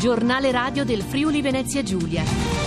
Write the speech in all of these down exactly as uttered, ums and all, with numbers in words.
Giornale radio del Friuli Venezia Giulia.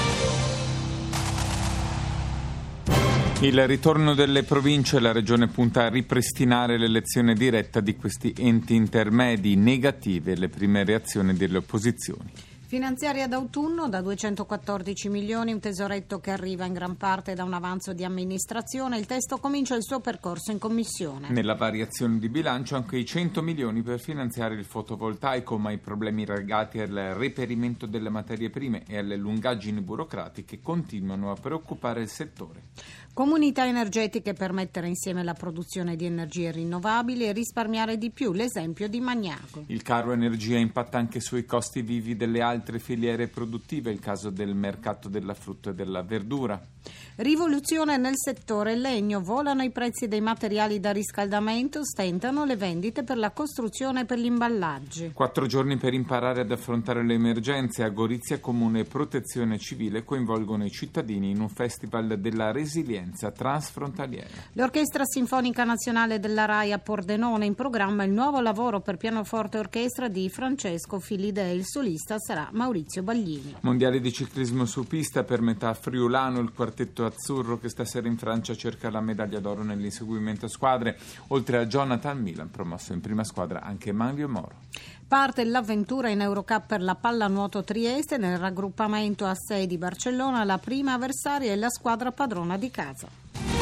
Il ritorno delle province, la Regione punta a ripristinare l'elezione diretta di questi enti intermedi. Negative le prime reazioni delle opposizioni. Finanziaria d'autunno da duecentoquattordici milioni, un tesoretto che arriva in gran parte da un avanzo di amministrazione. Il testo comincia il suo percorso in commissione. Nella variazione di bilancio anche i cento milioni per finanziare il fotovoltaico, ma i problemi legati al reperimento delle materie prime e alle lungaggini burocratiche continuano a preoccupare il settore. Comunità energetiche per mettere insieme la produzione di energie rinnovabili e risparmiare di più, l'esempio di Magnago. Il caro energia impatta anche sui costi vivi delle altre filiere produttive, il caso del mercato della frutta e della verdura. Rivoluzione nel settore legno, volano i prezzi dei materiali da riscaldamento, stentano le vendite per la costruzione e per gli imballaggi. Quattro giorni per imparare ad affrontare le emergenze. A Gorizia Comune e Protezione Civile coinvolgono i cittadini in un festival della resilienza transfrontaliera. L'Orchestra Sinfonica Nazionale della RAI a Pordenone, in programma il nuovo lavoro per pianoforte e orchestra di Francesco Filidei, il solista sarà Maurizio Baglini. Mondiale di ciclismo su pista per metà friulano, il quartetto azzurro che stasera in Francia cerca la medaglia d'oro nell'inseguimento a squadre. Oltre a Jonathan Milan, promosso in prima squadra anche Manlio Moro. Parte l'avventura in Eurocup per la pallanuoto Trieste. Nel raggruppamento a sei di Barcellona la prima avversaria è la squadra padrona di casa.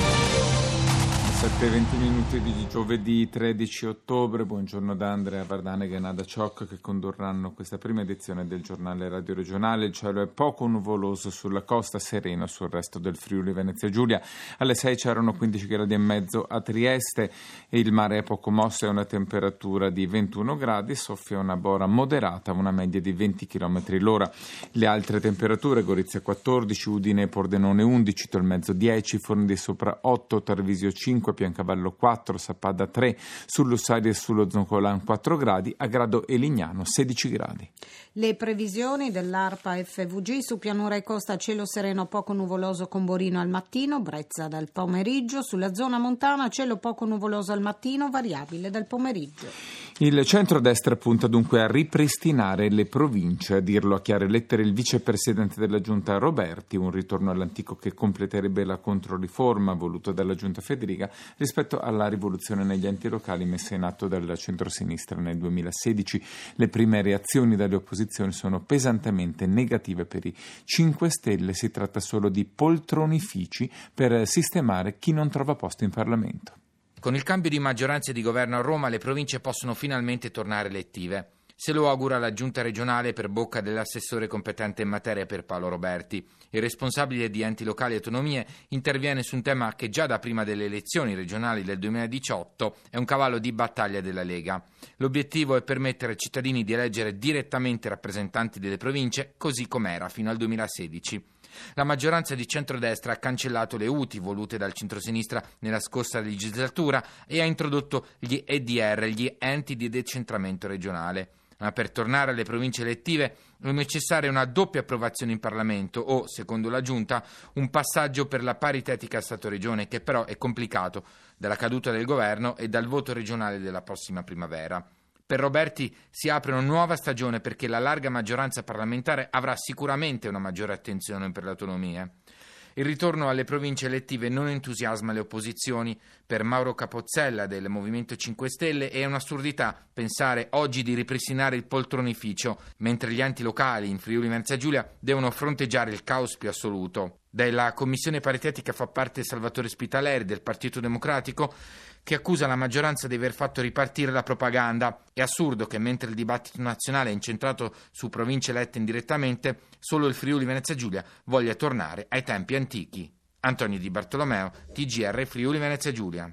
sette e venti minuti di giovedì tredici ottobre. Buongiorno da Andrea Vardanega e Nada Ciocca che condurranno questa prima edizione del giornale radio regionale. Il cielo è poco nuvoloso sulla costa, sereno sul resto del Friuli Venezia Giulia. Alle sei c'erano quindici gradi e mezzo a Trieste e il mare è poco mosso, è una temperatura di ventuno gradi, soffia una bora moderata, una media di venti chilometri l'ora. Le altre temperature: Gorizia quattordici, Udine e Pordenone undici, Tolmezzo dieci, Forni di Sopra otto, Tarvisio cinque, Piancavallo quattro, Sappada tre, sull'Ussaria e sullo Zoncolan quattro gradi, a Grado e Lignano sedici gradi. Le previsioni dell'ARPA F V G: su pianura e costa cielo sereno poco nuvoloso con Borino al mattino, brezza dal pomeriggio, sulla zona montana cielo poco nuvoloso al mattino, variabile dal pomeriggio. Il centrodestra punta dunque a ripristinare le province, a dirlo a chiare lettere il vicepresidente della Giunta Roberti, un ritorno all'antico che completerebbe la controriforma voluta dalla Giunta Federica rispetto alla rivoluzione negli enti locali messa in atto dal centrosinistra nel duemilasedici. Le prime reazioni dalle opposizioni sono pesantemente negative per i cinque Stelle. Si tratta solo di poltronifici per sistemare chi non trova posto in Parlamento. Con il cambio di maggioranza e di governo a Roma, le province possono finalmente tornare elettive. Se lo augura la giunta regionale per bocca dell'assessore competente in materia Pierpaolo Roberti. Il responsabile di enti locali e autonomie interviene su un tema che già da prima delle elezioni regionali del duemiladiciotto è un cavallo di battaglia della Lega. L'obiettivo è permettere ai cittadini di eleggere direttamente rappresentanti delle province, così com'era fino al duemilasedici. La maggioranza di centrodestra ha cancellato le U T I volute dal centrosinistra nella scorsa legislatura e ha introdotto gli E D R, gli enti di decentramento regionale. Ma per tornare alle province elettive è necessaria una doppia approvazione in Parlamento o, secondo la Giunta, un passaggio per la paritetica Stato-Regione che però è complicato dalla caduta del governo e dal voto regionale della prossima primavera. Per Roberti si apre una nuova stagione perché la larga maggioranza parlamentare avrà sicuramente una maggiore attenzione per le autonomie. Il ritorno alle province elettive non entusiasma le opposizioni. Per Mauro Capozzella del Movimento cinque Stelle è un'assurdità pensare oggi di ripristinare il poltronificio, mentre gli enti locali in Friuli Venezia Giulia devono fronteggiare il caos più assoluto. Della commissione paritetica fa parte Salvatore Spitaleri del Partito Democratico, che accusa la maggioranza di aver fatto ripartire la propaganda. È assurdo che mentre il dibattito nazionale è incentrato su province elette indirettamente, solo il Friuli Venezia Giulia voglia tornare ai tempi antichi. Antonio Di Bartolomeo, T G R Friuli Venezia Giulia.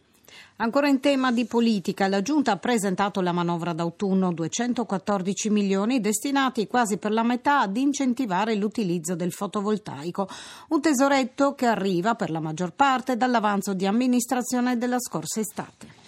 Ancora in tema di politica, la Giunta ha presentato la manovra d'autunno, duecentoquattordici milioni destinati quasi per la metà ad incentivare l'utilizzo del fotovoltaico, un tesoretto che arriva per la maggior parte dall'avanzo di amministrazione della scorsa estate.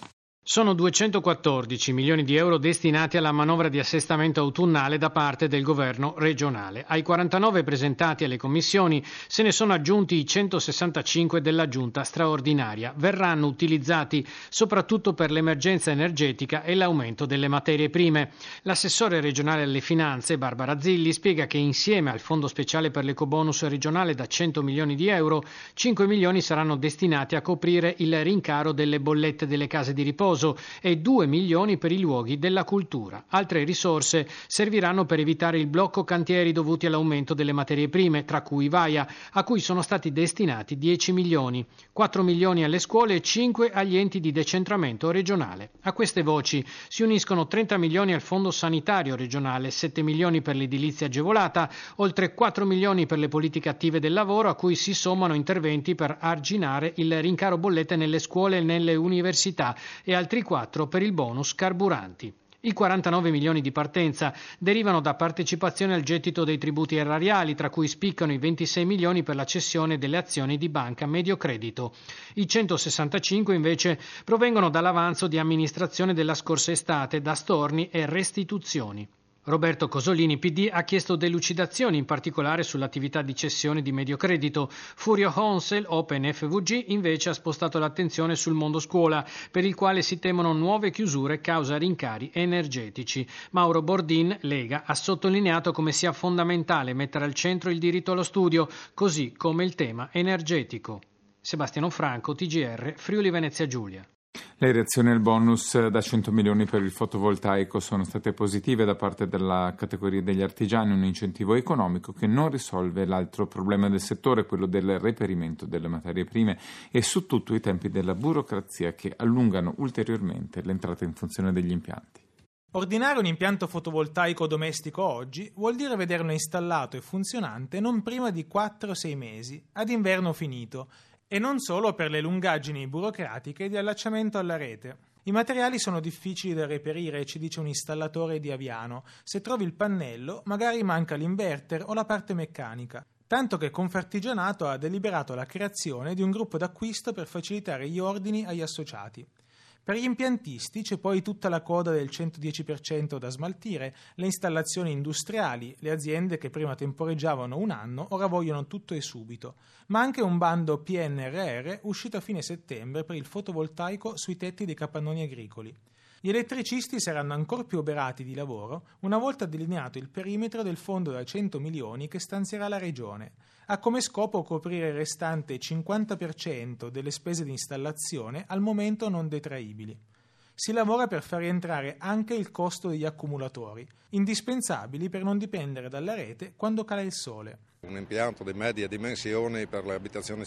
Sono duecentoquattordici milioni di euro destinati alla manovra di assestamento autunnale da parte del governo regionale. Ai quarantanove presentati alle commissioni se ne sono aggiunti i centosessantacinque della giunta straordinaria. Verranno utilizzati soprattutto per l'emergenza energetica e l'aumento delle materie prime. L'assessore regionale alle finanze, Barbara Zilli, spiega che insieme al fondo speciale per l'ecobonus regionale da cento milioni di euro, cinque milioni saranno destinati a coprire il rincaro delle bollette delle case di riposo e due milioni per i luoghi della cultura. Altre risorse serviranno per evitare il blocco cantieri dovuti all'aumento delle materie prime, tra cui Vaia, a cui sono stati destinati dieci milioni, quattro milioni alle scuole e cinque agli enti di decentramento regionale. A queste voci si uniscono trenta milioni al fondo sanitario regionale, sette milioni per l'edilizia agevolata, oltre quattro milioni per le politiche attive del lavoro, a cui si sommano interventi per arginare il rincaro bollette nelle scuole e nelle università e altri quattro per il bonus carburanti. I quarantanove milioni di partenza derivano da partecipazione al gettito dei tributi erariali, tra cui spiccano i ventisei milioni per la cessione delle azioni di Banca Mediocredito. I centosessantacinque invece provengono dall'avanzo di amministrazione della scorsa estate, da storni e restituzioni. Roberto Cosolini, P D, ha chiesto delucidazioni, in particolare sull'attività di cessione di Mediocredito. Furio Honsel, Open F V G, invece ha spostato l'attenzione sul mondo scuola, per il quale si temono nuove chiusure causa rincari energetici. Mauro Bordin, Lega, ha sottolineato come sia fondamentale mettere al centro il diritto allo studio, così come il tema energetico. Sebastiano Franco, T G R, Friuli Venezia Giulia. Le reazioni al bonus da cento milioni per il fotovoltaico sono state positive da parte della categoria degli artigiani, un incentivo economico che non risolve l'altro problema del settore, quello del reperimento delle materie prime e su tutto i tempi della burocrazia che allungano ulteriormente l'entrata in funzione degli impianti. Ordinare un impianto fotovoltaico domestico oggi vuol dire vederlo installato e funzionante non prima di quattro sei mesi, ad inverno finito, e non solo per le lungaggini burocratiche di allacciamento alla rete. I materiali sono difficili da reperire, ci dice un installatore di Aviano. Se trovi il pannello, magari manca l'inverter o la parte meccanica. Tanto che Confartigianato ha deliberato la creazione di un gruppo d'acquisto per facilitare gli ordini agli associati. Per gli impiantisti c'è poi tutta la coda del centodieci per cento da smaltire, le installazioni industriali, le aziende che prima temporeggiavano un anno ora vogliono tutto e subito, ma anche un bando P N R R uscito a fine settembre per il fotovoltaico sui tetti dei capannoni agricoli. Gli elettricisti saranno ancora più oberati di lavoro una volta delineato il perimetro del fondo da cento milioni che stanzierà la Regione. Ha come scopo coprire il restante cinquanta per cento delle spese di installazione al momento non detraibili. Si lavora per far rientrare anche il costo degli accumulatori, indispensabili per non dipendere dalla rete quando cala il sole. Un impianto di medie dimensioni per le abitazioni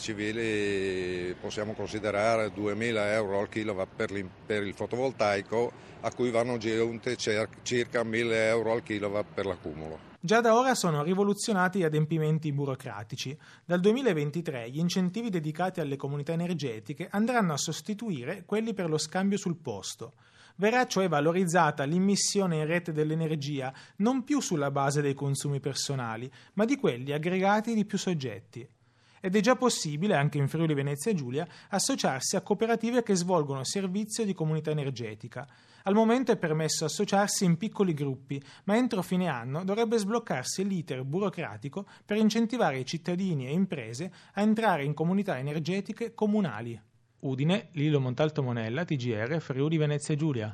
civili possiamo considerare duemila euro al kilowatt per, per il fotovoltaico, a cui vanno aggiunte circa mille euro al kilowatt per l'accumulo. Già da ora sono rivoluzionati gli adempimenti burocratici. Dal duemilaventitré gli incentivi dedicati alle comunità energetiche andranno a sostituire quelli per lo scambio sul posto. Verrà cioè valorizzata l'immissione in rete dell'energia non più sulla base dei consumi personali, ma di quelli aggregati di più soggetti. Ed è già possibile, anche in Friuli Venezia Giulia, associarsi a cooperative che svolgono servizio di comunità energetica. Al momento è permesso associarsi in piccoli gruppi, ma entro fine anno dovrebbe sbloccarsi l'iter burocratico per incentivare i cittadini e imprese a entrare in comunità energetiche comunali. Udine, Lillo Montalto Monella, T G R, Friuli Venezia Giulia.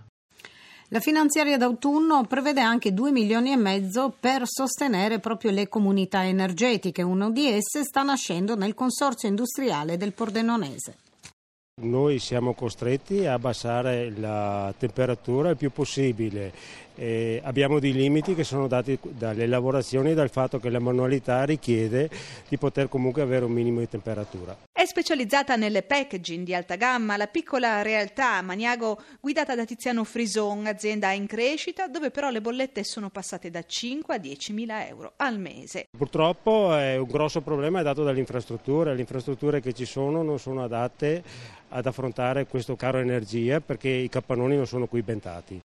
La finanziaria d'autunno prevede anche due milioni e mezzo per sostenere proprio le comunità energetiche. Uno di esse sta nascendo nel consorzio industriale del Pordenonese. Noi siamo costretti a abbassare la temperatura il più possibile. Eh, abbiamo dei limiti che sono dati dalle lavorazioni e dal fatto che la manualità richiede di poter comunque avere un minimo di temperatura. È specializzata nelle packaging di alta gamma, la piccola realtà Maniago guidata da Tiziano Frison, azienda in crescita dove però le bollette sono passate da cinque a diecimila euro al mese. Purtroppo è un grosso problema è dato dalle infrastrutture, le infrastrutture che ci sono non sono adatte ad affrontare questo caro energia perché i capannoni non sono coibentati.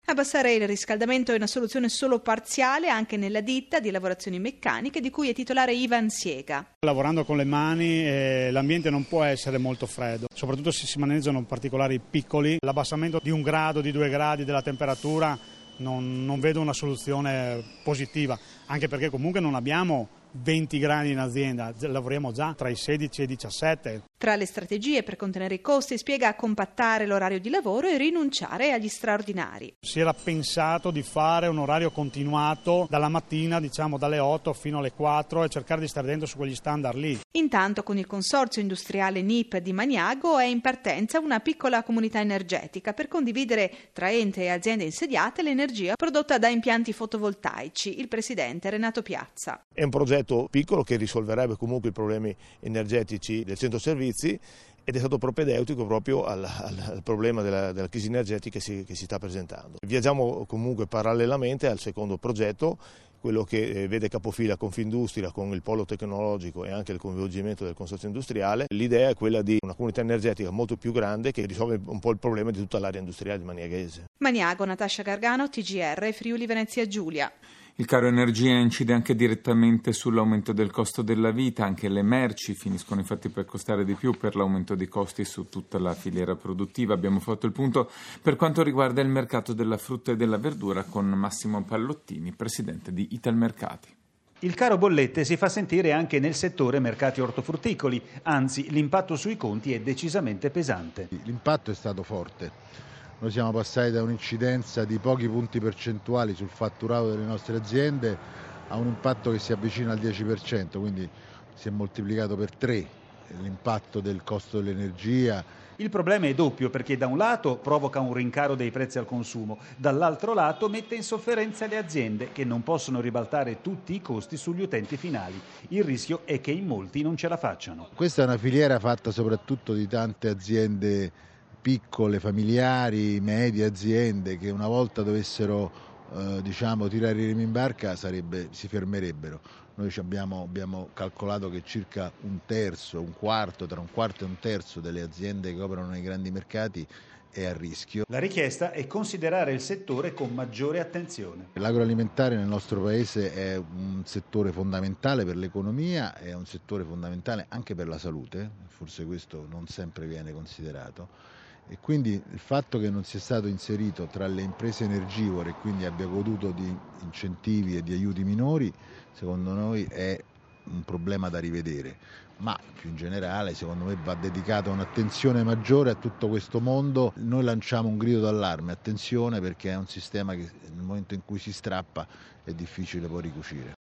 Abbassare il riscaldamento è una soluzione solo parziale anche nella ditta di lavorazioni meccaniche di cui è titolare Ivan Siega. Lavorando con le mani eh, l'ambiente non può essere molto freddo, soprattutto se si maneggiano particolari piccoli. L'abbassamento di un grado, di due gradi della temperatura non, non vedo una soluzione positiva, anche perché comunque non abbiamo venti gradi in azienda, lavoriamo già tra i sedici e i diciassette. Tra le strategie per contenere i costi spiega compattare l'orario di lavoro e rinunciare agli straordinari. Si era pensato di fare un orario continuato dalla mattina, diciamo dalle otto fino alle quattro, e cercare di stare dentro su quegli standard lì. Intanto con il consorzio industriale N I P di Magnago è in partenza una piccola comunità energetica per condividere tra ente e aziende insediate l'energia prodotta da impianti fotovoltaici. Il presidente Renato Piazza. È un progetto piccolo che risolverebbe comunque i problemi energetici del centro servizi ed è stato propedeutico proprio al, al, al problema della, della crisi energetica che si, che si sta presentando. Viaggiamo comunque parallelamente al secondo progetto, quello che vede capofila Confindustria con il polo tecnologico e anche il coinvolgimento del consorzio industriale. L'idea è quella di una comunità energetica molto più grande che risolve un po' il problema di tutta l'area industriale di Maniaghese. Magnago, Natascia Gargano, T G R, Friuli Venezia Giulia. Il caro energia incide anche direttamente sull'aumento del costo della vita, anche le merci finiscono infatti per costare di più per l'aumento dei costi su tutta la filiera produttiva. Abbiamo fatto il punto per quanto riguarda il mercato della frutta e della verdura con Massimo Pallottini, presidente di Italmercati. Il caro bollette si fa sentire anche nel settore mercati ortofrutticoli, anzi l'impatto sui conti è decisamente pesante. L'impatto è stato forte. Noi siamo passati da un'incidenza di pochi punti percentuali sul fatturato delle nostre aziende a un impatto che si avvicina al dieci per cento, quindi si è moltiplicato per tre l'impatto del costo dell'energia. Il problema è doppio perché da un lato provoca un rincaro dei prezzi al consumo, dall'altro lato mette in sofferenza le aziende che non possono ribaltare tutti i costi sugli utenti finali. Il rischio è che in molti non ce la facciano. Questa è una filiera fatta soprattutto di tante aziende piccole, familiari, medie aziende che una volta dovessero eh, diciamo, tirare i remi in barca sarebbe, si fermerebbero. Noi abbiamo, abbiamo calcolato che circa un terzo, un quarto, tra un quarto e un terzo delle aziende che operano nei grandi mercati è a rischio. La richiesta è considerare il settore con maggiore attenzione. L'agroalimentare nel nostro paese è un settore fondamentale per l'economia, è un settore fondamentale anche per la salute, forse questo non sempre viene considerato. E quindi il fatto che non sia stato inserito tra le imprese energivore e quindi abbia goduto di incentivi e di aiuti minori, secondo noi è un problema da rivedere, ma più in generale secondo me va dedicata un'attenzione maggiore a tutto questo mondo. Noi lanciamo un grido d'allarme, attenzione, perché è un sistema che nel momento in cui si strappa è difficile poi ricucire.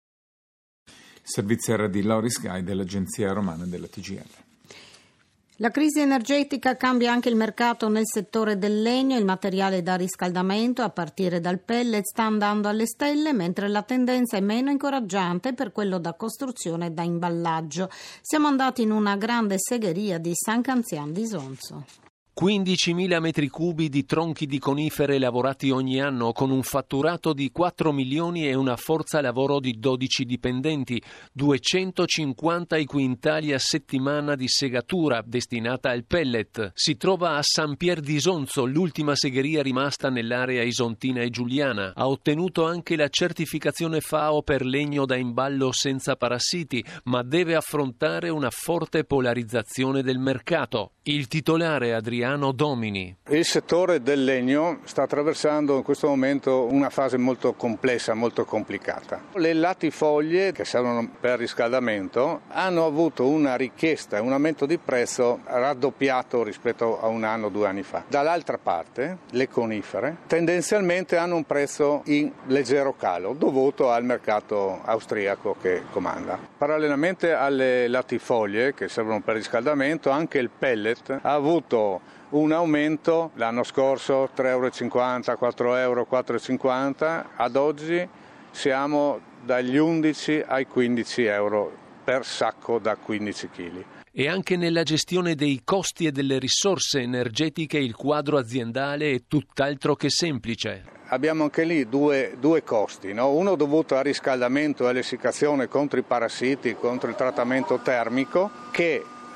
Servizio R D Lauris Guy dell'agenzia romana della T G R. La crisi energetica cambia anche il mercato nel settore del legno. Il materiale da riscaldamento, a partire dal pellet, sta andando alle stelle, mentre la tendenza è meno incoraggiante per quello da costruzione e da imballaggio. Siamo andati in una grande segheria di San Canzian di Sonzo. quindicimila metri cubi di tronchi di conifere lavorati ogni anno con un fatturato di quattro milioni e una forza lavoro di dodici dipendenti, duecentocinquanta i quintali a settimana di segatura destinata al pellet. Si trova a San Pier di Sonzo, l'ultima segheria rimasta nell'area isontina e giuliana. Ha ottenuto anche la certificazione F A O per legno da imballo senza parassiti, ma deve affrontare una forte polarizzazione del mercato. Il titolare Adriano Domini. Il settore del legno sta attraversando in questo momento una fase molto complessa, molto complicata. Le latifoglie che servono per riscaldamento hanno avuto una richiesta, un aumento di prezzo raddoppiato rispetto a un anno o due anni fa. Dall'altra parte le conifere tendenzialmente hanno un prezzo in leggero calo dovuto al mercato austriaco che comanda. Parallelamente alle latifoglie che servono per riscaldamento, anche il pellet ha avuto un aumento l'anno scorso tre e cinquanta euro, quattro euro, quattro e cinquanta, ad oggi siamo dagli undici ai quindici euro per sacco da quindici chili. E anche nella gestione dei costi e delle risorse energetiche il quadro aziendale è tutt'altro che semplice. Abbiamo anche lì due, due costi, no? Uno dovuto al riscaldamento e all'essiccazione contro i parassiti, contro il trattamento termico, che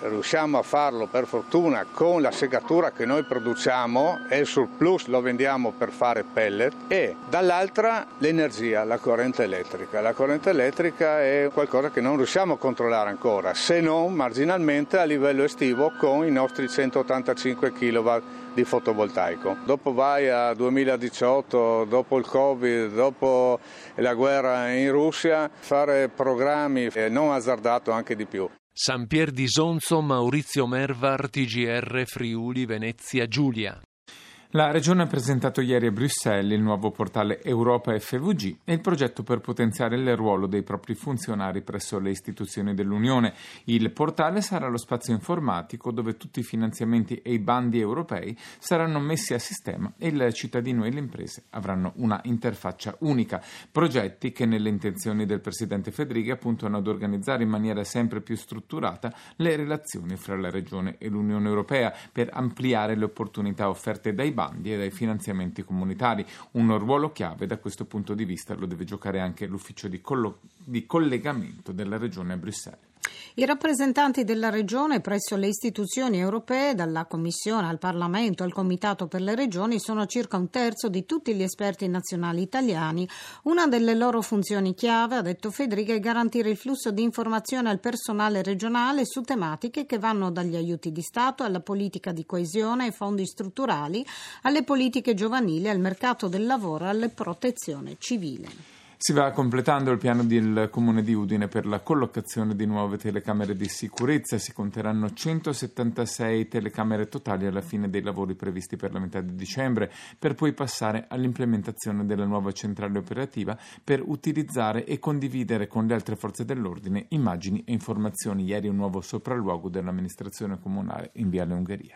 riusciamo a farlo per fortuna con la segatura che noi produciamo e il surplus lo vendiamo per fare pellet, e dall'altra l'energia, la corrente elettrica. La corrente elettrica è qualcosa che non riusciamo a controllare ancora, se non marginalmente a livello estivo con i nostri centottantacinque chilowatt di fotovoltaico. Dopo vai a duemiladiciotto, dopo il Covid, dopo la guerra in Russia, fare programmi è non azzardato anche di più. San Pier di Sonzo, Maurizio Mervar, T G R Friuli Venezia Giulia. La Regione ha presentato ieri a Bruxelles il nuovo portale Europa F V G e il progetto per potenziare il ruolo dei propri funzionari presso le istituzioni dell'Unione. Il portale sarà lo spazio informatico dove tutti i finanziamenti e i bandi europei saranno messi a sistema e il cittadino e le imprese avranno una interfaccia unica. Progetti che nelle intenzioni del Presidente Fedriga puntano ad organizzare in maniera sempre più strutturata le relazioni fra la Regione e l'Unione Europea per ampliare le opportunità offerte dai bandi e dai finanziamenti comunitari. Un ruolo chiave da questo punto di vista lo deve giocare anche l'ufficio di, collo- di collegamento della Regione a Bruxelles. I rappresentanti della Regione presso le istituzioni europee, dalla Commissione al Parlamento al Comitato per le Regioni, sono circa un terzo di tutti gli esperti nazionali italiani. Una delle loro funzioni chiave, ha detto Fedriga, è garantire il flusso di informazione al personale regionale su tematiche che vanno dagli aiuti di Stato alla politica di coesione, ai fondi strutturali, alle politiche giovanili, al mercato del lavoro, alle protezione civile. Si va completando il piano del Comune di Udine per la collocazione di nuove telecamere di sicurezza. Si conteranno centosettantasei telecamere totali alla fine dei lavori previsti per la metà di dicembre, per poi passare all'implementazione della nuova centrale operativa per utilizzare e condividere con le altre forze dell'ordine immagini e informazioni. Ieri un nuovo sopralluogo dell'amministrazione comunale in Viale Ungheria.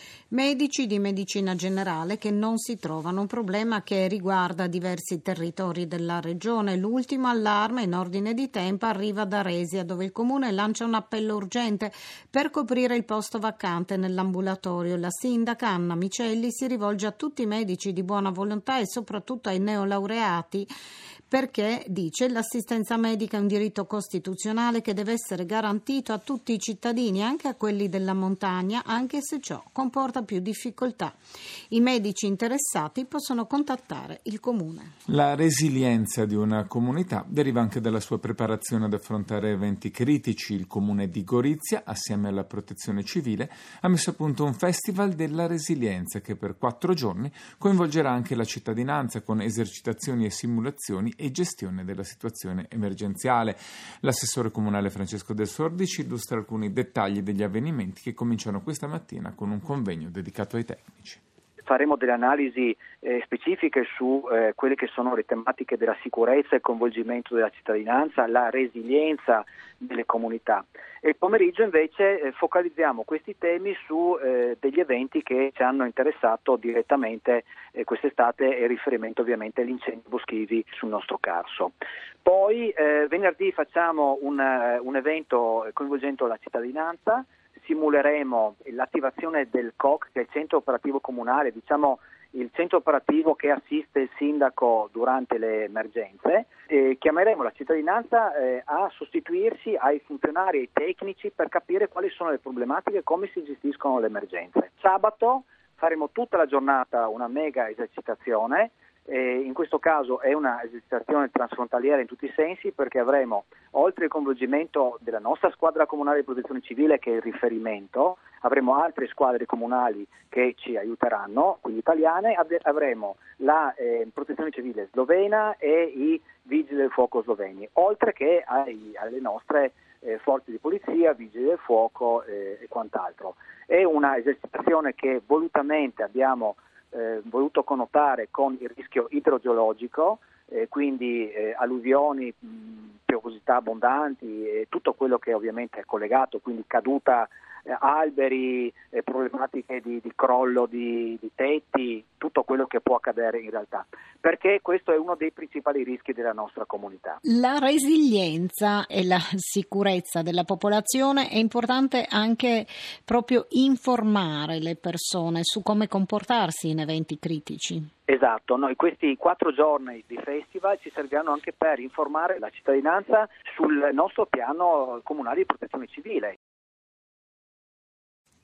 Medici di medicina generale che non si trovano, un problema che riguarda diversi territori della regione. L'ultimo allarme in ordine di tempo arriva da Resia, dove il comune lancia un appello urgente per coprire il posto vacante nell'ambulatorio. La sindaca Anna Micelli si rivolge a tutti i medici di buona volontà e soprattutto ai neolaureati, perché, dice, l'assistenza medica è un diritto costituzionale che deve essere garantito a tutti i cittadini, anche a quelli della montagna, anche se ciò comporta più difficoltà. I medici interessati possono contattare il comune. La resilienza di una comunità deriva anche dalla sua preparazione ad affrontare eventi critici. Il comune di Gorizia, assieme alla protezione civile, ha messo a punto un festival della resilienza che per quattro giorni coinvolgerà anche la cittadinanza con esercitazioni e simulazioni e gestione della situazione emergenziale. L'assessore comunale Francesco Del Sordi ci illustra alcuni dettagli degli avvenimenti che cominciano questa mattina con un convegno dedicato ai tecnici. Faremo delle analisi eh, specifiche su eh, quelle che sono le tematiche della sicurezza, il coinvolgimento della cittadinanza, la resilienza delle comunità. E il pomeriggio invece eh, focalizziamo questi temi su eh, degli eventi che ci hanno interessato direttamente eh, quest'estate, e riferimento ovviamente agli incendi boschivi sul nostro Carso. Poi eh, venerdì facciamo un, uh, un evento coinvolgendo la cittadinanza. Simuleremo l'attivazione del C O C, che è il centro operativo comunale, diciamo il centro operativo che assiste il sindaco durante le emergenze. E chiameremo la cittadinanza eh, a sostituirsi ai funzionari e ai tecnici per capire quali sono le problematiche e come si gestiscono le emergenze. Sabato faremo tutta la giornata una mega esercitazione. E in questo caso è una esercitazione transfrontaliera in tutti i sensi, perché avremo, oltre il coinvolgimento della nostra squadra comunale di protezione civile, che è il riferimento, avremo altre squadre comunali che ci aiuteranno, quindi italiane, avremo la eh, protezione civile slovena e i vigili del fuoco sloveni, oltre che ai, alle nostre eh, forze di polizia, vigili del fuoco eh, e quant'altro. È una esercitazione che volutamente abbiamo Eh, voluto connotare con il rischio idrogeologico, eh, quindi eh, alluvioni, mh, piovosità abbondanti e tutto quello che ovviamente è collegato, quindi caduta eh, alberi, eh, problematiche di, di crollo di, di tetti, tutto quello che può accadere in realtà, perché questo è uno dei principali rischi della nostra comunità. La resilienza e la sicurezza della popolazione è importante anche proprio informare le persone su come comportarsi in eventi critici. Esatto, noi questi quattro giorni di festival ci serviranno anche per informare la cittadinanza sul nostro piano comunale di protezione civile.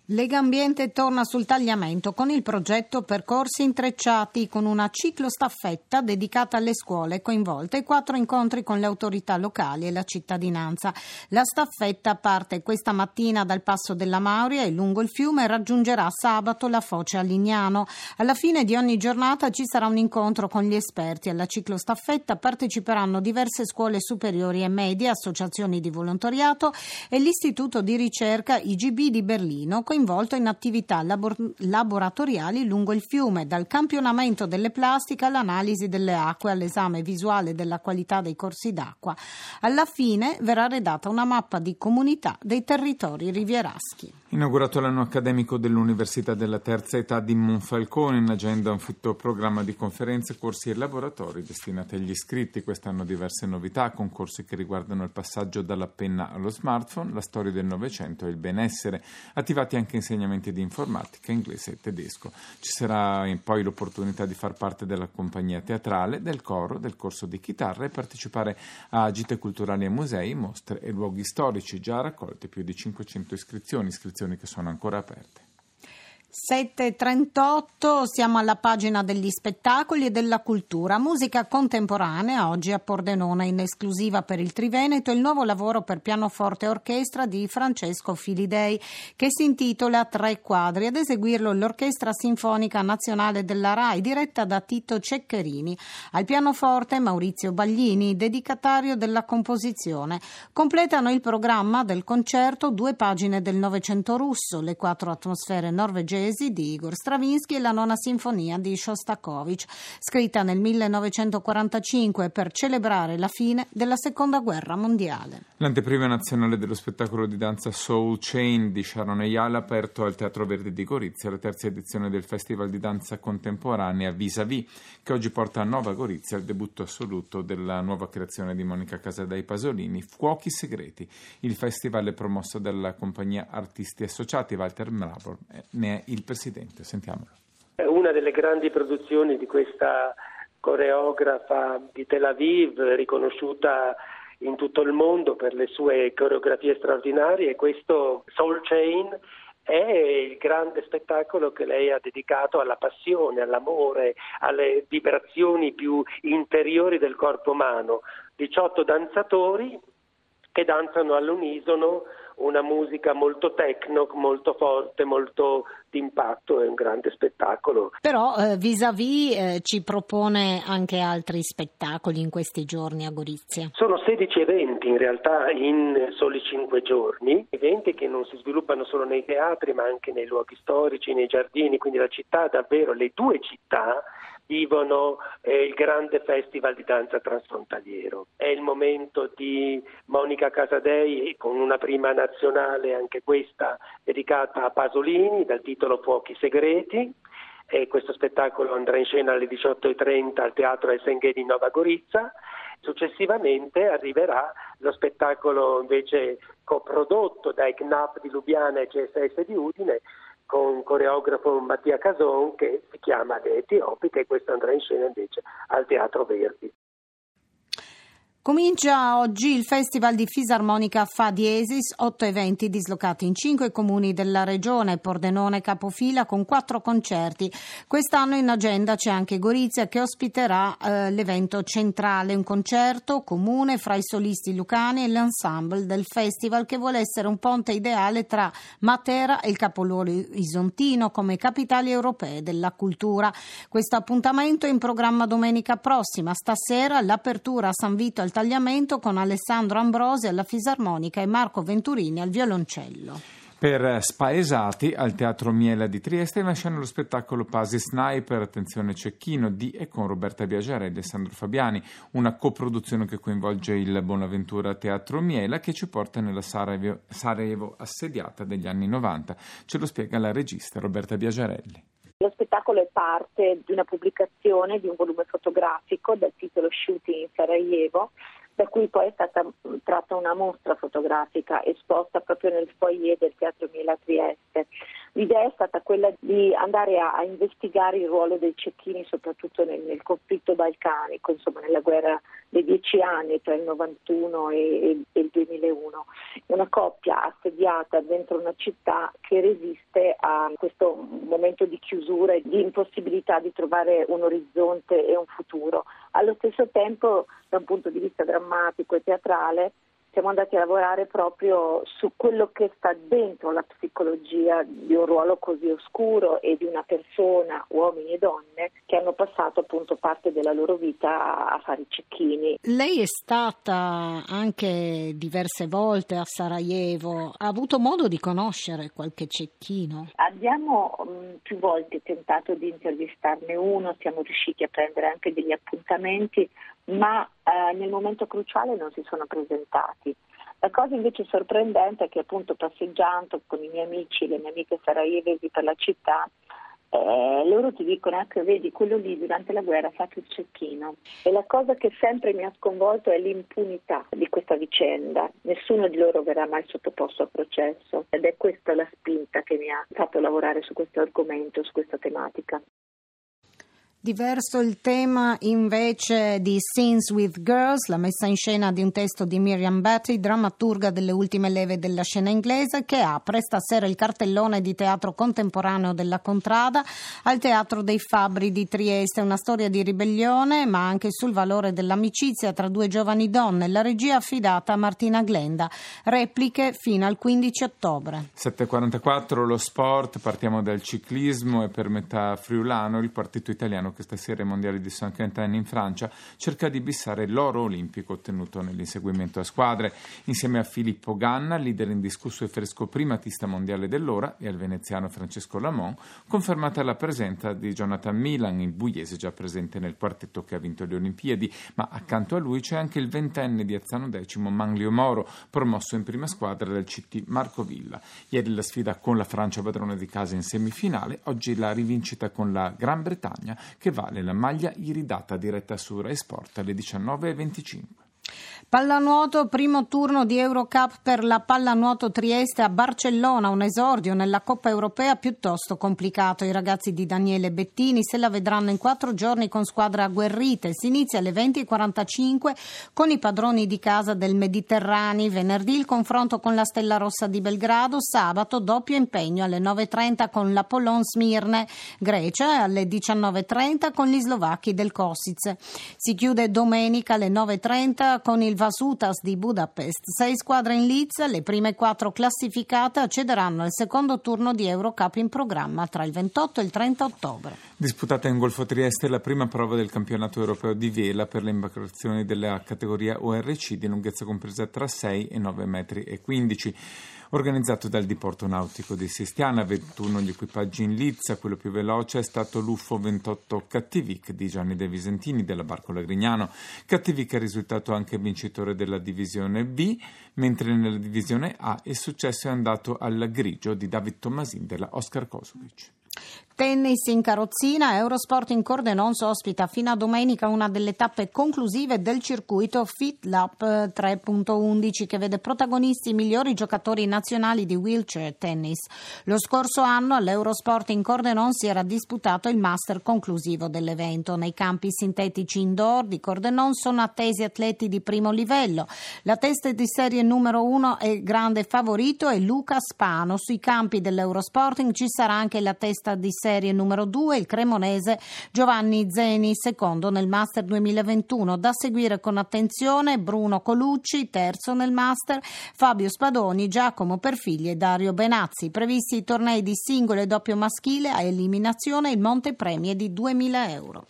Lega Ambiente torna sul tagliamento con il progetto Percorsi Intrecciati, con una ciclostaffetta dedicata alle scuole coinvolte e quattro incontri con le autorità locali e la cittadinanza. La staffetta parte questa mattina dal Passo della Mauria e lungo il fiume raggiungerà sabato la foce a Lignano. Alla fine di ogni giornata ci sarà un incontro con gli esperti. Alla ciclostaffetta parteciperanno diverse scuole superiori e medie, associazioni di volontariato e l'Istituto di ricerca I G B di Berlino, coinvolto in attività labor- laboratoriali lungo il fiume, dal campionamento delle plastiche all'analisi delle acque, all'esame visuale della qualità dei corsi d'acqua. Alla fine verrà redatta una mappa di comunità dei territori rivieraschi. Inaugurato l'anno accademico dell'Università della Terza Età di Monfalcone, in agenda un fitto programma di conferenze, corsi e laboratori destinati agli iscritti. Quest'anno diverse novità, concorsi che riguardano il passaggio dalla penna allo smartphone, la storia del Novecento e il benessere, attivati anche insegnamenti di informatica, inglese e tedesco. Ci sarà poi l'opportunità di far parte della compagnia teatrale, del coro, del corso di chitarra e partecipare a gite culturali e musei, mostre e luoghi storici. Già raccolte più di cinquecento iscrizioni, iscrizioni che sono ancora aperte. sette e trentotto, siamo alla pagina degli spettacoli e della cultura. Musica contemporanea, oggi a Pordenone in esclusiva per il Triveneto il nuovo lavoro per pianoforte e orchestra di Francesco Filidei, che si intitola Tre quadri. Ad eseguirlo l'Orchestra Sinfonica Nazionale della RAI, diretta da Tito Ceccherini. Al pianoforte Maurizio Baglini, dedicatario della composizione. Completano il programma del concerto due pagine del Novecento russo, le quattro atmosfere norvegesi di Igor Stravinsky e la nona sinfonia di Shostakovich, scritta nel millenovecentoquarantacinque per celebrare la fine della seconda guerra mondiale. L'anteprima nazionale dello spettacolo di danza Soul Chain di Sharon Eyal, aperto al Teatro Verdi di Gorizia, la terza edizione del Festival di danza contemporanea Vis-à-Vis, che oggi porta a Nova Gorizia il debutto assoluto della nuova creazione di Monica Casadei Pasolini, Fuochi Segreti. Il festival è promosso dalla compagnia Artisti Associati. Walter Mravor ne è il presidente. Sentiamolo. È una delle grandi produzioni di questa coreografa di Tel Aviv, riconosciuta in tutto il mondo per le sue coreografie straordinarie, e questo Soul Chain è il grande spettacolo che lei ha dedicato alla passione, all'amore, alle vibrazioni più interiori del corpo umano. diciotto danzatori che danzano all'unisono una musica molto techno, molto forte, molto d'impatto. È un grande spettacolo. Però eh, Vis-à-Vis eh, ci propone anche altri spettacoli in questi giorni a Gorizia. Sono sedici eventi in realtà in soli cinque giorni, eventi che non si sviluppano solo nei teatri ma anche nei luoghi storici, nei giardini, quindi la città, davvero le due città vivono eh, il grande festival di danza transfrontaliero. È il momento di Monica Casadei con una prima nazionale, anche questa dedicata a Pasolini, dal titolo Fuochi Segreti. E questo spettacolo andrà in scena alle diciotto e trenta al Teatro Esenghe di Nova Gorizia. Successivamente arriverà lo spettacolo invece coprodotto dai C N A P di Lubiana e C S S di Udine, con coreografo Mattia Cason, che si chiama The Etiopica, e questo andrà in scena invece al Teatro Verdi. Comincia oggi il Festival di Fisarmonica Fa Diesis, otto eventi dislocati in cinque comuni della regione, Pordenone capofila con quattro concerti. Quest'anno in agenda c'è anche Gorizia, che ospiterà eh, l'evento centrale, un concerto comune fra i solisti lucani e l'ensemble del festival, che vuole essere un ponte ideale tra Matera e il capoluogo isontino come capitali europee della cultura. Questo appuntamento è in programma domenica prossima. Stasera l'apertura a San Vito al tagliamento con Alessandro Ambrosi alla fisarmonica e Marco Venturini al violoncello. Per spaesati, al Teatro Miela di Trieste va in scena lo spettacolo Pasi Sniper, attenzione Cecchino, di e con Roberta Biagiarelli e Sandro Fabiani, una coproduzione che coinvolge il Bonaventura Teatro Miela, che ci porta nella Sarajevo, Sarajevo assediata degli anni novanta. Ce lo spiega la regista Roberta Biagiarelli. Lo spettacolo è parte di una pubblicazione di un volume fotografico dal titolo Shooting in Sarajevo, da cui poi è stata tratta una mostra fotografica esposta proprio nel foyer del Teatro Miela Trieste. L'idea è stata quella di andare a, a investigare il ruolo dei cecchini soprattutto nel, nel conflitto balcanico, insomma nella guerra dei dieci anni tra il novantuno e, e, e il duemilauno. Una coppia assediata dentro una città che resiste a questo momento di chiusura e di impossibilità di trovare un orizzonte e un futuro. Allo stesso tempo, da un punto di vista drammatico e teatrale, siamo andati a lavorare proprio su quello che sta dentro la psicologia di un ruolo così oscuro e di una persona, uomini e donne, che hanno passato appunto parte della loro vita a, a fare i cecchini. Lei è stata anche diverse volte a Sarajevo, ha avuto modo di conoscere qualche cecchino? Abbiamo mh, più volte tentato di intervistarne uno, siamo riusciti a prendere anche degli appuntamenti, ma eh, nel momento cruciale non si sono presentati. La cosa invece sorprendente è che appunto passeggiando con i miei amici, le mie amiche sarajevesi per la città, eh, loro ti dicono anche, vedi, quello lì durante la guerra ha fatto il cecchino. E la cosa che sempre mi ha sconvolto è l'impunità di questa vicenda. Nessuno di loro verrà mai sottoposto a processo ed è questa la spinta che mi ha fatto lavorare su questo argomento, su questa tematica. Diverso il tema invece di Scenes with Girls, la messa in scena di un testo di Miriam Batty, drammaturga delle ultime leve della scena inglese, che apre stasera il cartellone di teatro contemporaneo della Contrada al Teatro dei Fabbri di Trieste. Una storia di ribellione, ma anche sul valore dell'amicizia tra due giovani donne. La regia affidata a Martina Glenda. Repliche fino al quindici ottobre. sette e quarantaquattro lo sport, partiamo dal ciclismo e per metà friulano il partito italiano che stasera ai mondiali di Saint-Quentin in Francia cerca di bissare l'oro olimpico ottenuto nell'inseguimento a squadre. Insieme a Filippo Ganna, leader indiscusso e fresco primatista mondiale dell'ora, e al veneziano Francesco Lamont, confermata la presenza di Jonathan Milan, il pugliese già presente nel quartetto che ha vinto le Olimpiadi, ma accanto a lui c'è anche il ventenne di Azzano Decimo Manlio Moro, promosso in prima squadra dal C T Marco Villa. Ieri la sfida con la Francia padrona di casa in semifinale, oggi la rivincita con la Gran Bretagna, che vale la maglia iridata diretta su Rai Sport alle diciannove e venticinque. Pallanuoto, primo turno di Eurocup per la Pallanuoto Trieste a Barcellona, un esordio nella Coppa Europea piuttosto complicato. I ragazzi di Daniele Bettini se la vedranno in quattro giorni con squadre agguerrite. Si inizia alle venti e quarantacinque con i padroni di casa del Mediterraneo. Venerdì il confronto con la Stella Rossa di Belgrado, sabato doppio impegno alle nove e trenta con l'Apollon Smirne, Grecia, e alle diciannove e trenta con gli slovacchi del Kosice. Si chiude domenica alle nove e trenta con il Vasutas di Budapest. Sei squadre in lizza, le prime quattro classificate accederanno al secondo turno di Eurocup in programma tra il ventotto e il trenta ottobre. Disputata in Golfo Trieste la prima prova del campionato europeo di vela per le imbarcazioni della categoria O R C di lunghezza compresa tra sei e nove metri e quindici. Organizzato dal Diporto Nautico di Sistiana, ventuno gli equipaggi in lizza. Quello più veloce è stato l'U F O ventotto Cattivic di Gianni De Visentini della Barcola Grignano. Cattivic è risultato anche vincitore della divisione B, mentre nella divisione A il successo è andato al Grigio di David Tommasin della Oscar Kosovic. Tennis in carrozzina, Eurosport in Cordenons ospita fino a domenica una delle tappe conclusive del circuito FitLab tre punto undici che vede protagonisti i migliori giocatori nazionali di wheelchair tennis. Lo scorso anno all'Eurosport in Cordenons si era disputato il master conclusivo dell'evento. Nei campi sintetici indoor di Cordenons sono attesi atleti di primo livello. La testa di serie numero uno e grande favorito è Luca Spano. Sui campi dell'Eurosporting ci sarà anche la testa di serie serie numero due, il cremonese Giovanni Zeni, secondo nel Master duemilaventuno. Da seguire con attenzione Bruno Colucci, terzo nel Master, Fabio Spadoni, Giacomo Perfigli e Dario Benazzi. Previsti i tornei di singolo e doppio maschile a eliminazione, il montepremi è di duemila euro.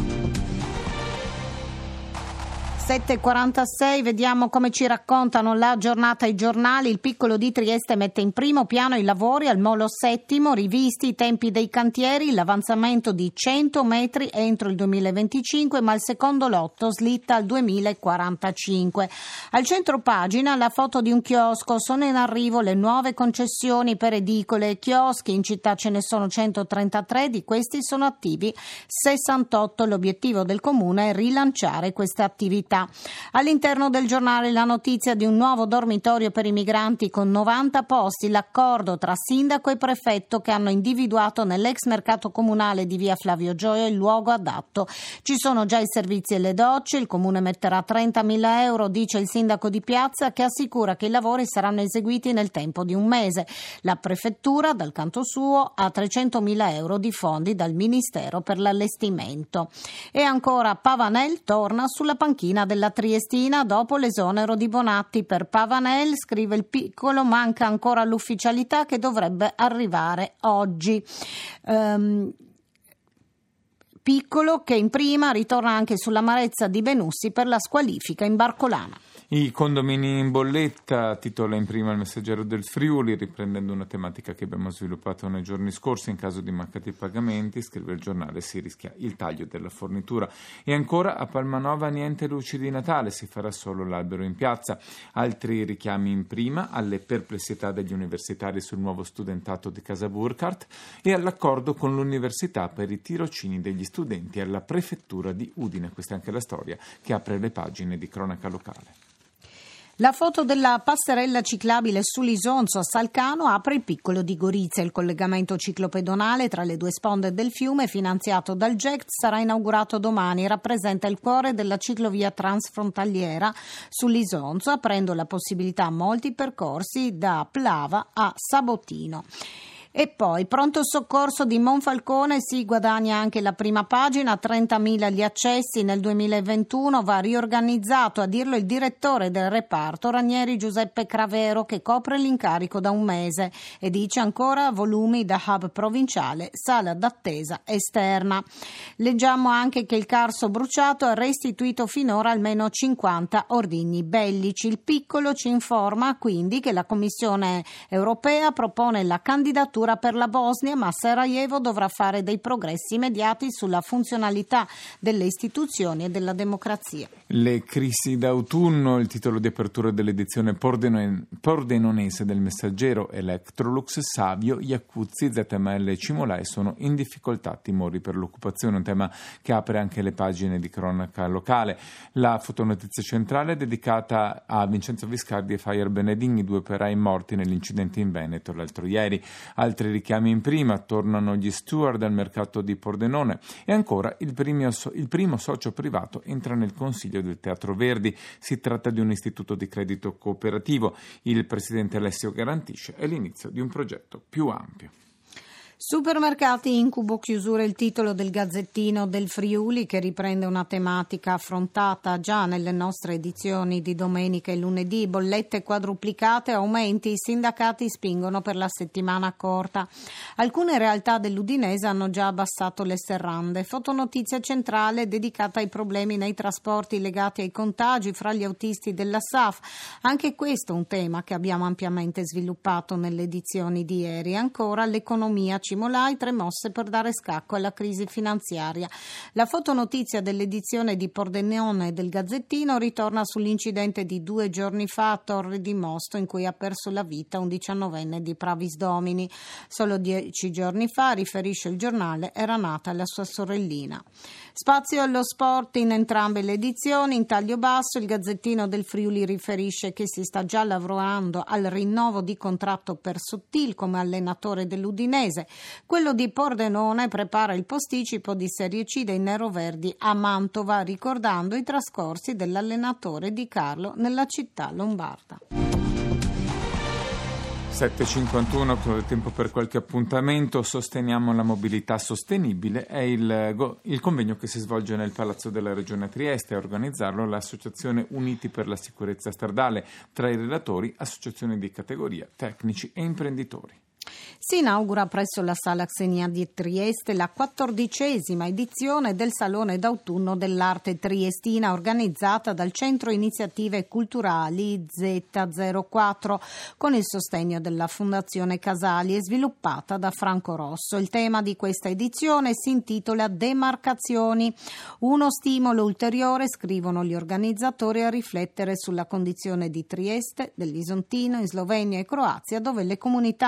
sette e quarantasei, vediamo come ci raccontano la giornata i giornali. Il piccolo di Trieste mette in primo piano i lavori al molo settimo, rivisti i tempi dei cantieri, l'avanzamento di cento metri entro il duemilaventicinque, ma il secondo lotto slitta al duemilaquarantacinque. Al centro pagina la foto di un chiosco, sono in arrivo le nuove concessioni per edicole e chioschi, in città ce ne sono centotrentatré, di questi sono attivi sessantotto. L'obiettivo del comune è rilanciare queste attività. città. All'interno del giornale la notizia di un nuovo dormitorio per i migranti con novanta posti, l'accordo tra sindaco e prefetto che hanno individuato nell'ex mercato comunale di via Flavio Gioia il luogo adatto. Ci sono già i servizi e le docce, il comune metterà trentamila euro, dice il sindaco di Piazza, che assicura che i lavori saranno eseguiti nel tempo di un mese. La prefettura, dal canto suo, ha trecentomila euro di fondi dal Ministero per l'allestimento. E ancora Pavanel torna sulla panchina della Triestina dopo l'esonero di Bonatti. Per Pavanel, scrive il Piccolo, manca ancora l'ufficialità che dovrebbe arrivare oggi. Um, Piccolo che in prima ritorna anche sull'amarezza di Benussi per la squalifica in Barcolana. I condomini in bolletta, titola in prima il Messaggero del Friuli, riprendendo una tematica che abbiamo sviluppato nei giorni scorsi. In caso di mancati pagamenti, scrive il giornale, si rischia il taglio della fornitura. E ancora a Palmanova niente luci di Natale, si farà solo l'albero in piazza. Altri richiami in prima alle perplessità degli universitari sul nuovo studentato di Casa Burkhardt e all'accordo con l'università per i tirocini degli studenti alla prefettura di Udine. Questa è anche la storia che apre le pagine di Cronaca Locale. La foto della passerella ciclabile sull'Isonzo a Salcano apre il Piccolo di Gorizia. Il collegamento ciclopedonale tra le due sponde del fiume, finanziato dal G E C T, sarà inaugurato domani e rappresenta il cuore della ciclovia transfrontaliera sull'Isonzo, aprendo la possibilità a molti percorsi da Plava a Sabotino. E poi pronto soccorso di Monfalcone, si guadagna anche la prima pagina, trentamila gli accessi nel duemilaventuno, va riorganizzato, a dirlo il direttore del reparto Ranieri Giuseppe Cravero, che copre l'incarico da un mese, e dice ancora volumi da hub provinciale, sala d'attesa esterna. Leggiamo anche che il Carso bruciato ha restituito finora almeno cinquanta ordigni bellici. Il Piccolo ci informa quindi che la Commissione europea propone la candidatura per la Bosnia, ma Sarajevo dovrà fare dei progressi immediati sulla funzionalità delle istituzioni e della democrazia. Le crisi d'autunno, il titolo di apertura dell'edizione pordenonese del Messaggero. Electrolux, Savio, Iacuzzi, Z M L e Cimolai sono in difficoltà, timori per l'occupazione, un tema che apre anche le pagine di Cronaca Locale. La fotonotizia centrale è dedicata a Vincenzo Viscardi e Faier Benedin, i due operai morti nell'incidente in Veneto l'altro ieri. Altri richiami in prima, tornano gli steward al mercato di Pordenone e ancora il primo, il primo socio privato entra nel consiglio del Teatro Verdi. Si tratta di un istituto di credito cooperativo. Il presidente Alessio garantisce è l'inizio di un progetto più ampio. Supermercati incubo chiusura, il titolo del Gazzettino del Friuli, che riprende una tematica affrontata già nelle nostre edizioni di domenica e lunedì. Bollette quadruplicate, aumenti, i sindacati spingono per la settimana corta. Alcune realtà dell'Udinese hanno già abbassato le serrande. Fotonotizia centrale dedicata ai problemi nei trasporti legati ai contagi fra gli autisti della S A F. Anche questo è un tema che abbiamo ampiamente sviluppato nelle edizioni di ieri. Ancora l'economia, Cimolai, tre mosse per dare scacco alla crisi finanziaria. La fotonotizia dell'edizione di Pordenone del Gazzettino ritorna sull'incidente di due giorni fa a Torre di Mosto, in cui ha perso la vita un diciannovenne di Pravis Domini. Solo dieci giorni fa, riferisce il giornale, era nata la sua sorellina. Spazio allo sport in entrambe le edizioni. In taglio basso il Gazzettino del Friuli riferisce che si sta già lavorando al rinnovo di contratto per Sottil come allenatore dell'Udinese. Quello di Pordenone prepara il posticipo di Serie C dei neroverdi a Mantova, ricordando i trascorsi dell'allenatore Di Carlo nella città lombarda. sette e cinquantuno, tempo per qualche appuntamento. Sosteniamo la mobilità sostenibile, è il, il convegno che si svolge nel Palazzo della Regione Trieste. A organizzarlo l'associazione Uniti per la Sicurezza Stradale, tra i relatori associazioni di categoria, tecnici e imprenditori. Si inaugura presso la Sala Xenia di Trieste la quattordicesima edizione del Salone d'autunno dell'arte triestina, organizzata dal Centro Iniziative Culturali Z zero quattro con il sostegno della Fondazione Casali e sviluppata da Franco Rosso. Il tema di questa edizione si intitola Demarcazioni, uno stimolo ulteriore, scrivono gli organizzatori, a riflettere sulla condizione di Trieste, dell'Isontino, in Slovenia e Croazia, dove le comunità nazionali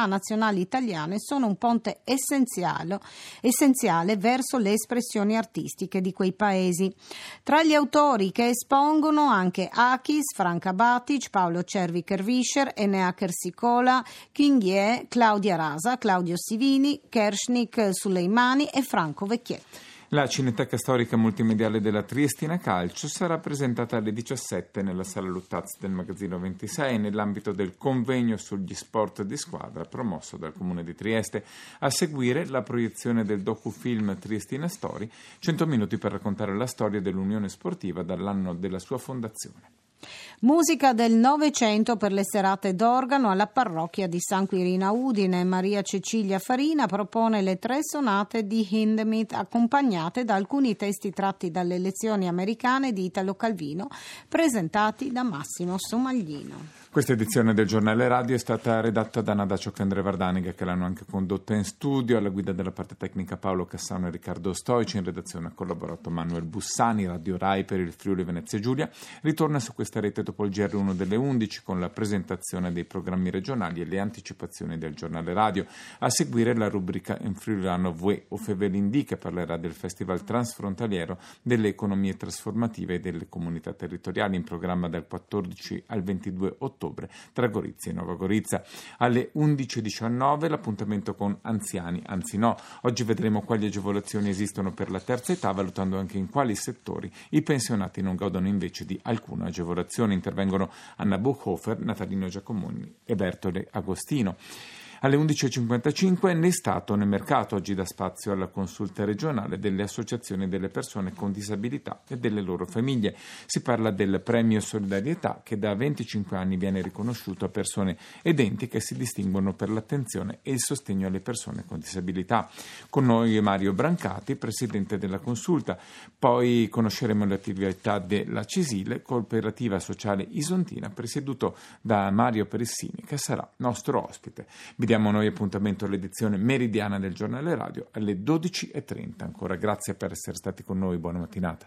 nazionali italiane sono un ponte essenziale, essenziale verso le espressioni artistiche di quei paesi. Tra gli autori che espongono anche Akis, Franca Batic, Paolo Cervi Kervischer, Enea Kersicola, Kinghie, Claudia Rasa, Claudio Sivini, Kershnik Suleimani e Franco Vecchietti. La Cineteca Storica Multimediale della Triestina Calcio sarà presentata alle diciassette nella Sala Luttazzi del Magazzino ventisei nell'ambito del convegno sugli sport di squadra promosso dal Comune di Trieste. A seguire la proiezione del docufilm Triestina Story, cento minuti per raccontare la storia dell'Unione Sportiva dall'anno della sua fondazione. Musica del Novecento per le serate d'organo alla parrocchia di San Quirino a Udine. Maria Cecilia Farina propone le tre sonate di Hindemith accompagnate da alcuni testi tratti dalle lezioni americane di Italo Calvino presentati da Massimo Somaglino. Questa edizione del Giornale Radio è stata redatta da Nada Ciocca e Andrea Vardaniga, che l'hanno anche condotta in studio. Alla guida della parte tecnica Paolo Cassano e Riccardo Stoici. In redazione ha collaborato Manuel Bussani. Radio Rai per il Friuli Venezia Giulia ritorna su questa rete dopo il G R uno delle undici con la presentazione dei programmi regionali e le anticipazioni del Giornale Radio. A seguire la rubrica in friulano Vue o Fevelindì, che parlerà del Festival Transfrontaliero delle Economie Trasformative e delle Comunità Territoriali, in programma dal quattordici al ventidue ottobre tra Gorizia e Nova Gorizia. Alle undici e diciannove l'appuntamento con Anziani, anzi no. Oggi vedremo quali agevolazioni esistono per la terza età, valutando anche in quali settori i pensionati non godono invece di alcuna agevolazione. Intervengono Anna Buchhofer, Natalino Giacomoni e Bertole Agostino. Alle undici e cinquantacinque né Stato né mercato, oggi dà spazio alla consulta regionale delle associazioni delle persone con disabilità e delle loro famiglie. Si parla del premio Solidarietà che da venticinque anni viene riconosciuto a persone ed enti che si distinguono per l'attenzione e il sostegno alle persone con disabilità. Con noi Mario Brancati, presidente della consulta. Poi conosceremo le attività della Cisile, cooperativa sociale isontina, presieduto da Mario Perissini, che sarà nostro ospite. Vi diamo noi appuntamento all'edizione meridiana del Giornale Radio alle dodici e trenta. Ancora grazie per essere stati con noi, buona mattinata.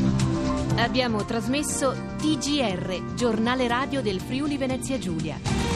Abbiamo trasmesso T G R, Giornale Radio del Friuli Venezia Giulia.